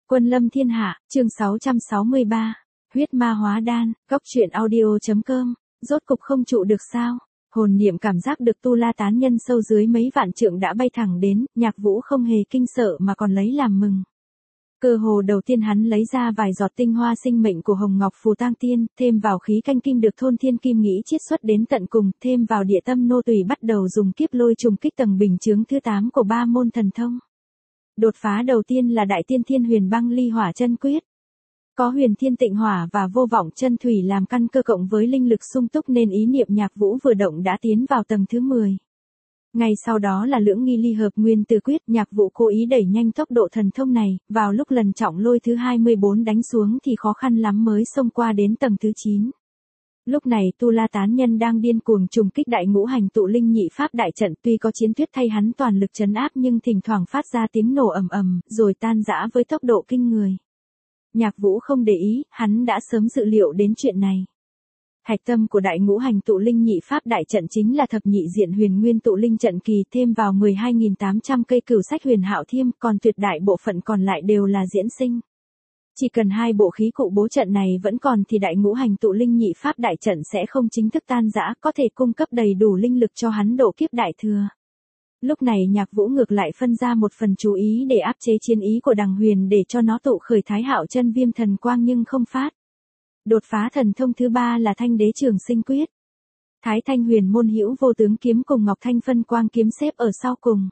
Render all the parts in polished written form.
Quân lâm thiên hạ, chương 663. Huyết ma hóa đan, góc truyện audio.com. Rốt cục không trụ được sao? Hồn niệm cảm giác được Tu La tán nhân sâu dưới mấy vạn trượng đã bay thẳng đến, Nhạc Vũ không hề kinh sợ mà còn lấy làm mừng. Cơ hồ đầu tiên hắn lấy ra vài giọt tinh hoa sinh mệnh của Hồng Ngọc Phù Tang Tiên, thêm vào khí canh kim được thôn thiên kim nghĩ chiết xuất đến tận cùng, thêm vào địa tâm nô tùy bắt đầu dùng kiếp lôi trùng kích tầng bình chướng thứ 8 của ba môn thần thông. Đột phá đầu tiên là Đại Tiên Thiên Huyền Băng Ly Hỏa Chân Quyết. Có Huyền Thiên Tịnh Hỏa và Vô Vọng Chân Thủy làm căn cơ cộng với linh lực sung túc nên ý niệm Nhạc Vũ vừa động đã tiến vào tầng thứ 10. Ngay sau đó là Lưỡng Nghi Ly Hợp Nguyên Từ Quyết, Nhạc Vũ cố ý đẩy nhanh tốc độ thần thông này, vào lúc lần trọng lôi thứ 24 đánh xuống thì khó khăn lắm mới xông qua đến tầng thứ 9. Lúc này Tu La tán nhân đang điên cuồng trùng kích Đại Ngũ Hành Tụ Linh Nhị Pháp đại trận, tuy có chiến tuyết thay hắn toàn lực trấn áp nhưng thỉnh thoảng phát ra tiếng nổ ầm ầm, rồi tan rã với tốc độ kinh người. Nhạc Vũ không để ý, hắn đã sớm dự liệu đến chuyện này. Hạch tâm của Đại Ngũ Hành Tụ Linh Nhị Pháp đại trận chính là thập nhị diện huyền nguyên tụ linh trận kỳ, thêm vào 12.800 cây cửu sách huyền hạo thiêm, còn tuyệt đại bộ phận còn lại đều là diễn sinh. Chỉ cần hai bộ khí cụ bố trận này vẫn còn thì Đại Ngũ Hành Tụ Linh Nhị Pháp đại trận sẽ không chính thức tan rã, có thể cung cấp đầy đủ linh lực cho hắn độ kiếp đại thừa. Lúc này Nhạc Vũ ngược lại phân ra một phần chú ý để áp chế chiến ý của Đằng Huyền để cho nó tụ khởi Thái Hạo Chân Viêm thần quang nhưng không phát. Đột phá thần thông thứ 3 là Thanh Đế Trường Sinh Quyết. Thái Thanh Huyền Môn Hữu Vô Tướng Kiếm cùng Ngọc Thanh Phân Quang Kiếm xếp ở sau cùng.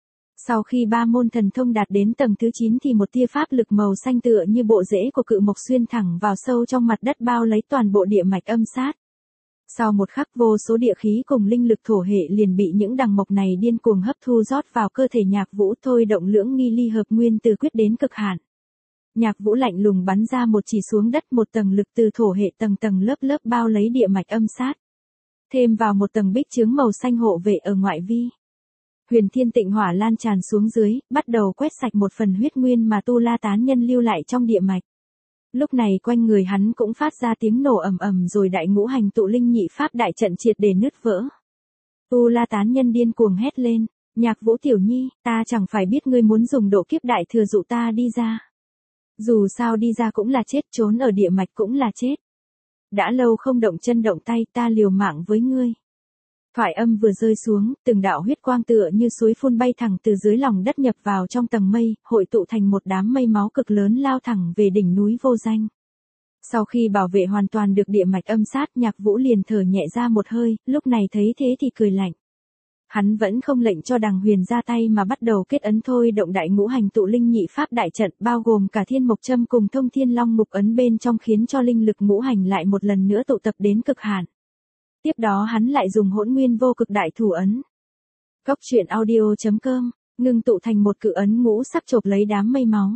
Sau khi ba môn thần thông đạt đến tầng thứ 9 thì một tia pháp lực màu xanh tựa như bộ rễ của cự mộc xuyên thẳng vào sâu trong mặt đất bao lấy toàn bộ địa mạch âm sát. Sau một khắc vô số địa khí cùng linh lực thổ hệ liền bị những đằng mộc này điên cuồng hấp thu rót vào cơ thể Nhạc Vũ, thôi động Lưỡng Nghi Ly Hợp Nguyên Từ Quyết đến cực hạn. Nhạc Vũ lạnh lùng bắn ra một chỉ xuống đất, một tầng lực từ thổ hệ tầng tầng lớp lớp bao lấy địa mạch âm sát. Thêm vào một tầng bích chướng màu xanh hộ vệ ở ngoại vi. Huyền Thiên Tịnh Hỏa lan tràn xuống dưới, bắt đầu quét sạch một phần huyết nguyên mà Tu La tán nhân lưu lại trong địa mạch. Lúc này quanh người hắn cũng phát ra tiếng nổ ầm ầm rồi Đại Ngũ Hành Tụ Linh Nhị Pháp đại trận triệt để nứt vỡ. Tu La tán nhân điên cuồng hét lên, Nhạc Vũ tiểu nhi, ta chẳng phải biết ngươi muốn dùng độ kiếp đại thừa dụ ta đi ra. Dù sao đi ra cũng là chết, trốn ở địa mạch cũng là chết. Đã lâu không động chân động tay, ta liều mạng với ngươi. Thoại âm vừa rơi xuống, từng đạo huyết quang tựa như suối phun bay thẳng từ dưới lòng đất nhập vào trong tầng mây, hội tụ thành một đám mây máu cực lớn lao thẳng về đỉnh núi vô danh. Sau khi bảo vệ hoàn toàn được địa mạch âm sát, Nhạc Vũ liền thở nhẹ ra một hơi, lúc này thấy thế thì cười lạnh. Hắn vẫn không lệnh cho Đằng Huyền ra tay mà bắt đầu kết ấn thôi động Đại Ngũ Hành Tụ Linh Nhị Pháp đại trận, bao gồm cả Thiên Mộc Châm cùng Thông Thiên Long Mục ấn bên trong, khiến cho linh lực ngũ hành lại một lần nữa tụ tập đến cực hạn. Tiếp đó hắn lại dùng Hỗn Nguyên Vô Cực Đại Thủ ấn. Góc truyện audio.com, ngưng tụ thành một cự ấn ngũ sắc chộp lấy đám mây máu.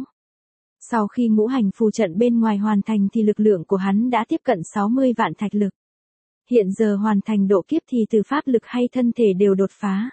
Sau khi ngũ hành phù trận bên ngoài hoàn thành thì lực lượng của hắn đã tiếp cận 60 vạn thạch lực. Hiện giờ hoàn thành độ kiếp thì từ pháp lực hay thân thể đều đột phá.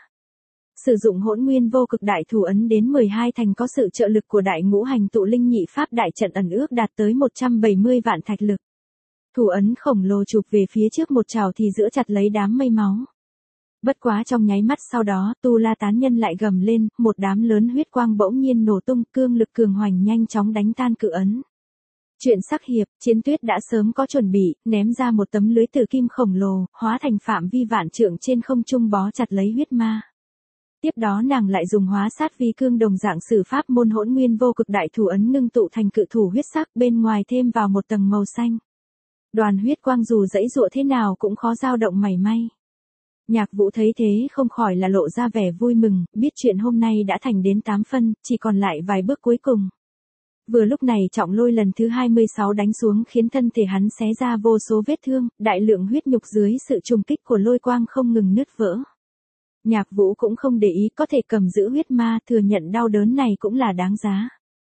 Sử dụng Hỗn Nguyên Vô Cực Đại Thủ ấn đến 12 thành có sự trợ lực của Đại Ngũ Hành Tụ Linh Nhị Pháp đại trận ẩn ước đạt tới 170 vạn thạch lực. Thủ ấn khổng lồ chụp về phía trước một trảo thì giữa chặt lấy đám mây máu. Bất quá trong nháy mắt sau đó, Tu La tán nhân lại gầm lên, một đám lớn huyết quang bỗng nhiên nổ tung, cương lực cường hoành nhanh chóng đánh tan cự ấn. Chuyện sắc hiệp, Chiến Tuyết đã sớm có chuẩn bị, ném ra một tấm lưới tử kim khổng lồ, hóa thành phạm vi vạn trượng trên không trung bó chặt lấy huyết ma. Tiếp đó nàng lại dùng Hóa Sát Vi Cương đồng dạng sử pháp môn Hỗn Nguyên Vô Cực Đại Thủ ấn ngưng tụ thành cự thủ huyết sắc, bên ngoài thêm vào một tầng màu xanh. Đoàn huyết quang dù dãy dụa thế nào cũng khó dao động mảy may. Nhạc Vũ thấy thế không khỏi là lộ ra vẻ vui mừng, biết chuyện hôm nay đã thành đến 8 phân, chỉ còn lại vài bước cuối cùng. Vừa lúc này trọng lôi lần thứ 26 đánh xuống khiến thân thể hắn xé ra vô số vết thương, đại lượng huyết nhục dưới sự trùng kích của lôi quang không ngừng nứt vỡ. Nhạc Vũ cũng không để ý, có thể cầm giữ huyết ma, thừa nhận đau đớn này cũng là đáng giá.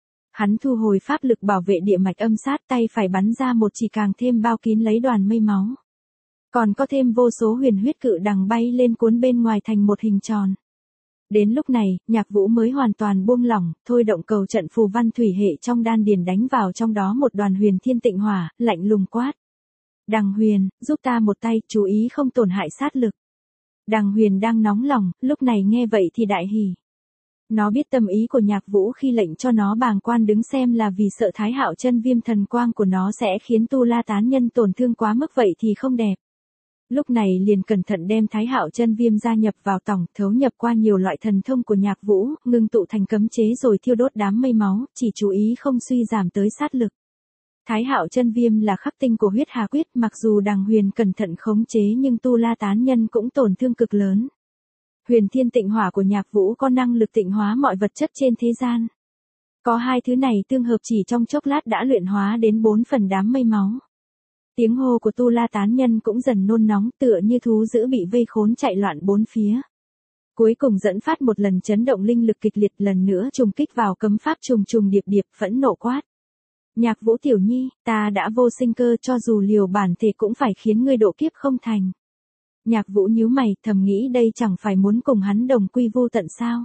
Hắn thu hồi pháp lực bảo vệ địa mạch âm sát, tay phải bắn ra một chỉ càng thêm bao kín lấy đoàn mây máu. Còn có thêm vô số huyền huyết cự đằng bay lên cuốn bên ngoài thành một hình tròn. Đến lúc này, Nhạc Vũ mới hoàn toàn buông lỏng, thôi động cầu trận phù văn thủy hệ trong đan điền đánh vào trong đó một đoàn Huyền Thiên Tịnh Hỏa, lạnh lùng quát. Đằng Huyền, giúp ta một tay, chú ý không tổn hại sát lực. Đằng Huyền đang nóng lòng, lúc này nghe vậy thì đại hỉ. Nó biết tâm ý của Nhạc Vũ khi lệnh cho nó bàng quan đứng xem là vì sợ Thái Hạo Chân Viêm thần quang của nó sẽ khiến Tu La tán nhân tổn thương quá mức, vậy thì không đẹp. Lúc này liền cẩn thận đem Thái Hạo Chân Viêm gia nhập vào tổng, thấu nhập qua nhiều loại thần thông của Nhạc Vũ, ngưng tụ thành cấm chế rồi thiêu đốt đám mây máu, chỉ chú ý không suy giảm tới sát lực. Thái Hạo Chân Viêm là khắc tinh của Huyết Hà Quyết, mặc dù Đằng Huyền cẩn thận khống chế nhưng Tu La tán nhân cũng tổn thương cực lớn. Huyền Thiên Tịnh Hỏa của Nhạc Vũ có năng lực tịnh hóa mọi vật chất trên thế gian. Có hai thứ này tương hợp chỉ trong chốc lát đã luyện hóa đến 4 phần đám mây máu. Tiếng hô của Tu La tán nhân cũng dần nôn nóng, tựa như thú dữ bị vây khốn chạy loạn bốn phía. Cuối cùng dẫn phát một lần chấn động linh lực kịch liệt, lần nữa trùng kích vào cấm pháp trùng trùng điệp điệp, phẫn nộ quát. Nhạc Vũ tiểu nhi, ta đã vô sinh cơ, cho dù liều bản thể cũng phải khiến ngươi độ kiếp không thành. Nhạc Vũ nhíu mày, thầm nghĩ đây chẳng phải muốn cùng hắn đồng quy vu tận sao.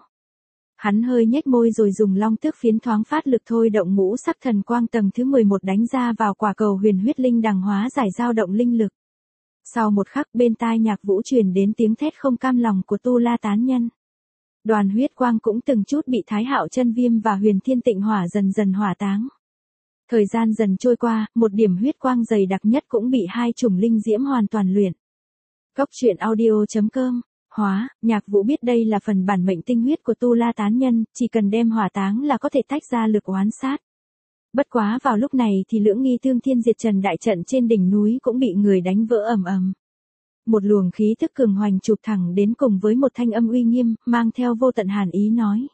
Hắn hơi nhếch môi rồi dùng long tước phiến thoáng phát lực thôi động ngũ sắc thần quang tầng thứ 11 đánh ra vào quả cầu huyền huyết linh đằng hóa giải dao động linh lực. Sau một khắc bên tai Nhạc Vũ truyền đến tiếng thét không cam lòng của Tu La tán nhân. Đoàn huyết quang cũng từng chút bị Thái Hạo Chân Viêm và Huyền Thiên Tịnh Hỏa dần dần hỏa táng. Thời gian dần trôi qua, một điểm huyết quang dày đặc nhất cũng bị hai chủng linh diễm hoàn toàn luyện. Góc truyện audio.com Hóa, Nhạc Vũ biết đây là phần bản mệnh tinh huyết của Tu La tán nhân, chỉ cần đem hỏa táng là có thể tách ra lực oán sát. Bất quá vào lúc này thì lưỡng nghi thương thiên diệt trần đại trận trên đỉnh núi cũng bị người đánh vỡ ầm ầm. Một luồng khí thức cường hoành chụp thẳng đến cùng với một thanh âm uy nghiêm, mang theo vô tận hàn ý nói.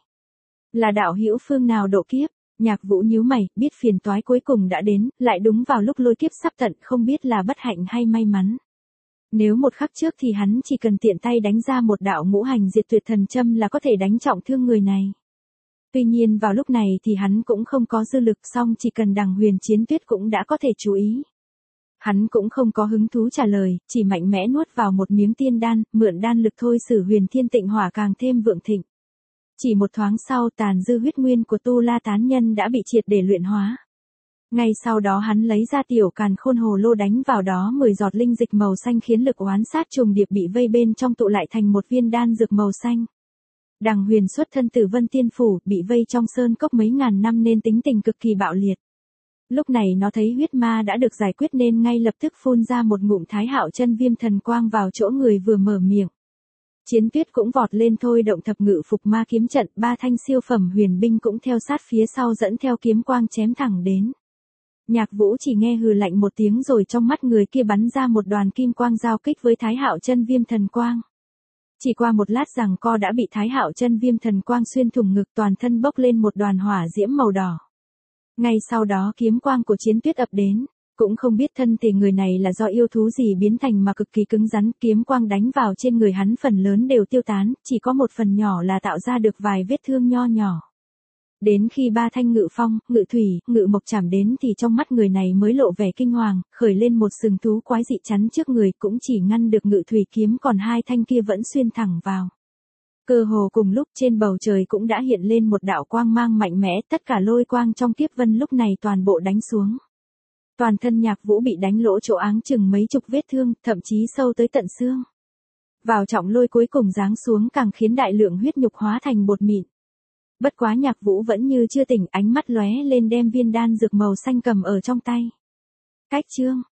Là đạo hữu phương nào độ kiếp? Nhạc Vũ nhíu mày, biết phiền toái cuối cùng đã đến, lại đúng vào lúc lôi kiếp sắp tận, không biết là bất hạnh hay may mắn. Nếu một khắc trước thì hắn chỉ cần tiện tay đánh ra một đạo ngũ hành diệt tuyệt thần châm là có thể đánh trọng thương người này. Tuy nhiên vào lúc này thì hắn cũng không có dư lực, song chỉ cần Đằng Huyền Chiến Tuyết cũng đã có thể chú ý. Hắn cũng không có hứng thú trả lời, chỉ mạnh mẽ nuốt vào một miếng tiên đan, mượn đan lực thôi sử Huyền Thiên Tịnh Hỏa càng thêm vượng thịnh. Chỉ một thoáng sau tàn dư huyết nguyên của Tu La tán nhân đã bị triệt để luyện hóa. Ngay sau đó hắn lấy ra tiểu càn khôn hồ lô đánh vào đó 10 giọt linh dịch màu xanh khiến lực oán sát trùng điệp bị vây bên trong tụ lại thành một viên đan dược màu xanh. Đằng Huyền xuất thân từ Vân Tiên Phủ, bị vây trong sơn cốc mấy ngàn năm nên tính tình cực kỳ bạo liệt. Lúc này nó thấy huyết ma đã được giải quyết nên ngay lập tức phun ra một ngụm Thái Hạo Chân Viêm thần quang vào chỗ người vừa mở miệng. Chiến Tuyết cũng vọt lên thôi động thập ngự phục ma kiếm trận, 3 thanh siêu phẩm huyền binh cũng theo sát phía sau dẫn theo kiếm quang chém thẳng đến. Nhạc Vũ chỉ nghe hừ lạnh một tiếng rồi trong mắt người kia bắn ra một đoàn kim quang giao kích với Thái Hạo Chân Viêm thần quang. Chỉ qua một lát giằng co đã bị Thái Hạo Chân Viêm thần quang xuyên thủng ngực, toàn thân bốc lên một đoàn hỏa diễm màu đỏ. Ngay sau đó kiếm quang của Chiến Tuyết ập đến, cũng không biết thân thể người này là do yêu thú gì biến thành mà cực kỳ cứng rắn, kiếm quang đánh vào trên người hắn phần lớn đều tiêu tán, chỉ có một phần nhỏ là tạo ra được vài vết thương nho nhỏ. Đến khi 3 thanh ngự phong, ngự thủy, ngự mộc chạm đến thì trong mắt người này mới lộ vẻ kinh hoàng, khởi lên một sừng thú quái dị chắn trước người, cũng chỉ ngăn được ngự thủy kiếm, còn 2 thanh kia vẫn xuyên thẳng vào. Cơ hồ cùng lúc trên bầu trời cũng đã hiện lên một đạo quang mang mạnh mẽ, tất cả lôi quang trong kiếp vân lúc này toàn bộ đánh xuống. Toàn thân Nhạc Vũ bị đánh lỗ chỗ áng chừng mấy chục vết thương, thậm chí sâu tới tận xương. Vào trọng lôi cuối cùng giáng xuống càng khiến đại lượng huyết nhục hóa thành bột mịn. Bất quá Nhạc Vũ vẫn như chưa tỉnh, ánh mắt lóe lên đem viên đan dược màu xanh cầm ở trong tay. Cách chương